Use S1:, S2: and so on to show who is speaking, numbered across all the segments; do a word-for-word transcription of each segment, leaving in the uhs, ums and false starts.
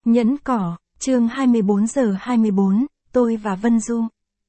S1: Nhẫn cỏ, chương hai mươi bốn giờ hai mươi bốn, tôi và Vân Du.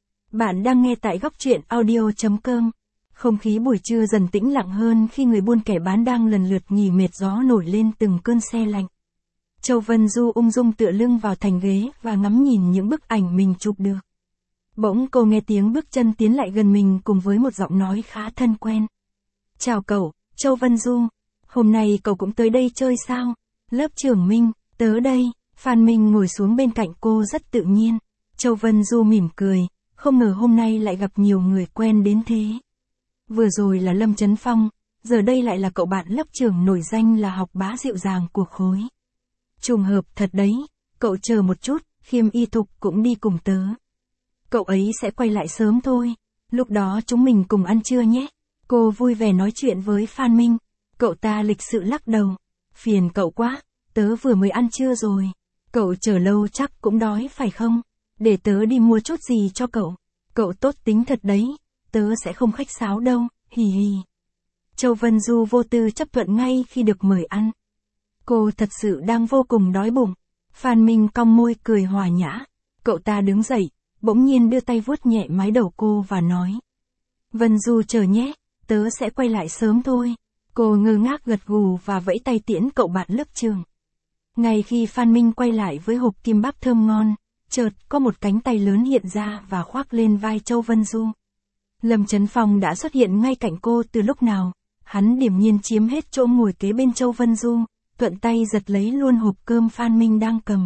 S1: Bạn đang nghe tại góc truyện audio chấm com. Không khí buổi trưa dần tĩnh lặng hơn khi người buôn kẻ bán đang lần lượt nghỉ mệt, gió nổi lên từng cơn se lạnh. Châu Vân Du ung dung tựa lưng vào thành ghế và ngắm nhìn những bức ảnh mình chụp được. Bỗng cô nghe tiếng bước chân tiến lại gần mình cùng với một giọng nói khá thân quen. Chào cậu, Châu Vân Du. Hôm nay cậu cũng tới đây chơi sao? Lớp trưởng Minh, tớ đây. Phan Minh ngồi xuống bên cạnh cô rất tự nhiên. Châu Vân Du mỉm cười, không ngờ hôm nay lại gặp nhiều người quen đến thế. Vừa rồi là Lâm Chấn Phong, giờ đây lại là cậu bạn lớp trưởng nổi danh là học bá dịu dàng của khối. Trùng hợp thật đấy, cậu chờ một chút, Khiêm Y Thục cũng đi cùng tớ. Cậu ấy sẽ quay lại sớm thôi, lúc đó chúng mình cùng ăn trưa nhé. Cô vui vẻ nói chuyện với Phan Minh, cậu ta lịch sự lắc đầu. Phiền cậu quá, tớ vừa mới ăn trưa rồi. Cậu chờ lâu chắc cũng đói phải không? Để tớ đi mua chút gì cho cậu. Cậu tốt tính thật đấy, tớ sẽ không khách sáo đâu, hì hì. Châu Vân Du vô tư chấp thuận ngay khi được mời ăn. Cô thật sự đang vô cùng đói bụng. Phan Minh cong môi cười hòa nhã. Cậu ta đứng dậy, bỗng nhiên đưa tay vuốt nhẹ mái đầu cô và nói. Vân Du chờ nhé, tớ sẽ quay lại sớm thôi. Cô ngơ ngác gật gù và vẫy tay tiễn cậu bạn lớp trường. Ngay khi Phan Minh quay lại với hộp kim bắp thơm ngon, chợt có một cánh tay lớn hiện ra và khoác lên vai Châu Vân Du. Lâm Chấn Phong đã xuất hiện ngay cạnh cô từ lúc nào, hắn điềm nhiên chiếm hết chỗ ngồi kế bên Châu Vân Du, thuận tay giật lấy luôn hộp cơm Phan Minh đang cầm.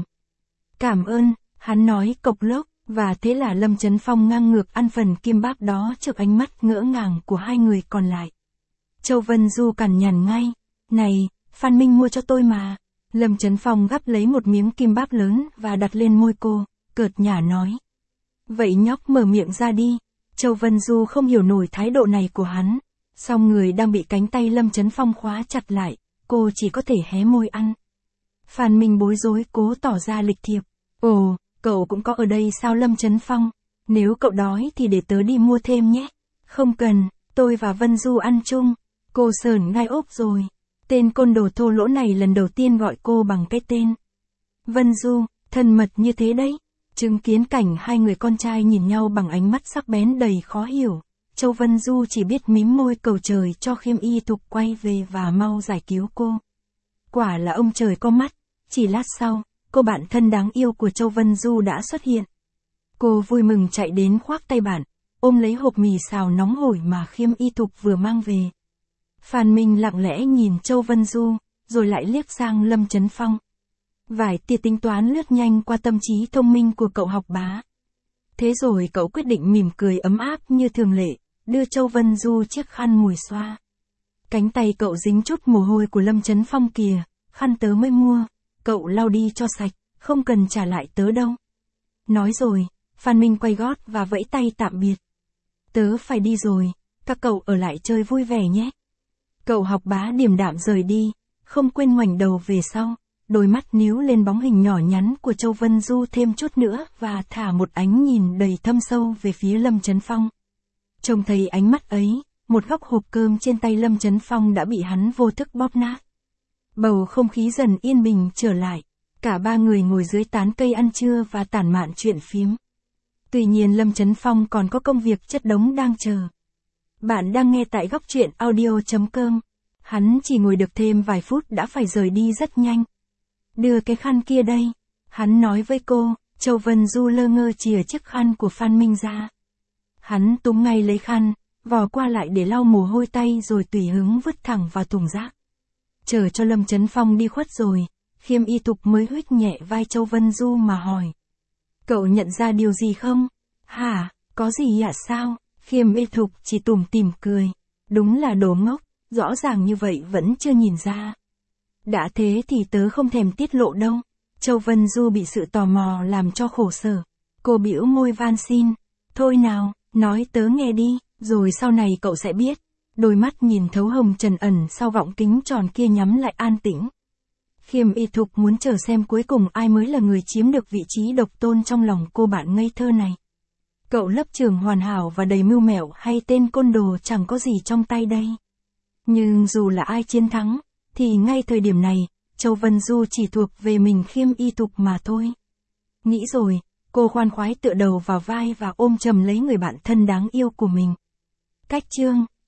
S1: Cảm ơn, hắn nói cộc lốc, và thế là Lâm Chấn Phong ngang ngược ăn phần kim bắp đó trước ánh mắt ngỡ ngàng của hai người còn lại. Châu Vân Du cằn nhằn ngay, này, Phan Minh mua cho tôi mà. Lâm Chấn Phong gắp lấy một miếng kim bắp lớn và đặt lên môi cô, cợt nhả nói. Vậy nhóc mở miệng ra đi. Châu Vân Du không hiểu nổi thái độ này của hắn. Song người đang bị cánh tay Lâm Chấn Phong khóa chặt lại, cô chỉ có thể hé môi ăn. Phan Minh bối rối cố tỏ ra lịch thiệp. Ồ, cậu cũng có ở đây sao Lâm Chấn Phong? Nếu cậu đói thì để tớ đi mua thêm nhé. Không cần, tôi và Vân Du ăn chung. Cô sởn gai ốc rồi. Tên côn đồ thô lỗ này lần đầu tiên gọi cô bằng cái tên. Vân Du, thân mật như thế đấy. Chứng kiến cảnh hai người con trai nhìn nhau bằng ánh mắt sắc bén đầy khó hiểu. Châu Vân Du chỉ biết mím môi cầu trời cho Khiêm Y Thục quay về và mau giải cứu cô. Quả là ông trời có mắt. Chỉ lát sau, cô bạn thân đáng yêu của Châu Vân Du đã xuất hiện. Cô vui mừng chạy đến khoác tay bạn, ôm lấy hộp mì xào nóng hổi mà Khiêm Y Thục vừa mang về. Phan Minh lặng lẽ nhìn Châu Vân Du, rồi lại liếc sang Lâm Chấn Phong. Vài tia tính toán lướt nhanh qua tâm trí thông minh của cậu học bá. Thế rồi cậu quyết định mỉm cười ấm áp như thường lệ, đưa Châu Vân Du chiếc khăn mùi xoa. Cánh tay cậu dính chút mồ hôi của Lâm Chấn Phong kìa, khăn tớ mới mua, cậu lau đi cho sạch, không cần trả lại tớ đâu. Nói rồi, Phan Minh quay gót và vẫy tay tạm biệt. Tớ phải đi rồi, các cậu ở lại chơi vui vẻ nhé. Cậu học bá điềm đạm rời đi, không quên ngoảnh đầu về sau, đôi mắt níu lên bóng hình nhỏ nhắn của Châu Vân Du thêm chút nữa và thả một ánh nhìn đầy thâm sâu về phía Lâm Chấn Phong. Trông thấy ánh mắt ấy, một góc hộp cơm trên tay Lâm Chấn Phong đã bị hắn vô thức bóp nát. Bầu không khí dần yên bình trở lại, cả ba người ngồi dưới tán cây ăn trưa và tản mạn chuyện phiếm. Tuy nhiên Lâm Chấn Phong còn có công việc chất đống đang chờ. Bạn đang nghe tại góc truyện audio chấm com. Hắn chỉ ngồi được thêm vài phút đã phải rời đi rất nhanh. Đưa cái khăn kia đây. Hắn nói với cô. Châu Vân Du lơ ngơ chìa chiếc khăn của Phan Minh ra. Hắn túm ngay lấy khăn, vò qua lại để lau mồ hôi tay rồi tùy hứng vứt thẳng vào thùng rác. Chờ cho Lâm Chấn Phong đi khuất rồi, Khiêm Y Thục mới huých nhẹ vai Châu Vân Du mà hỏi. Cậu nhận ra điều gì không? Hả, có gì ạ sao? Khiêm Y Thục chỉ tủm tỉm cười. Đúng là đồ ngốc, rõ ràng như vậy vẫn chưa nhìn ra. Đã thế thì tớ không thèm tiết lộ đâu. Châu Vân Du bị sự tò mò làm cho khổ sở. Cô bĩu môi van xin. Thôi nào, nói tớ nghe đi, rồi sau này cậu sẽ biết. Đôi mắt nhìn thấu hồng trần ẩn sau gọng kính tròn kia nhắm lại an tĩnh. Khiêm Y Thục muốn chờ xem cuối cùng ai mới là người chiếm được vị trí độc tôn trong lòng cô bạn ngây thơ này. Cậu lớp trưởng hoàn hảo và đầy mưu mẹo hay tên côn đồ chẳng có gì trong tay đây. Nhưng dù là ai chiến thắng, thì ngay thời điểm này, Châu Vân Du chỉ thuộc về mình khiêm y tục mà thôi. Nghĩ rồi, cô khoan khoái tựa đầu vào vai và ôm chầm lấy người bạn thân đáng yêu của mình. Cách chương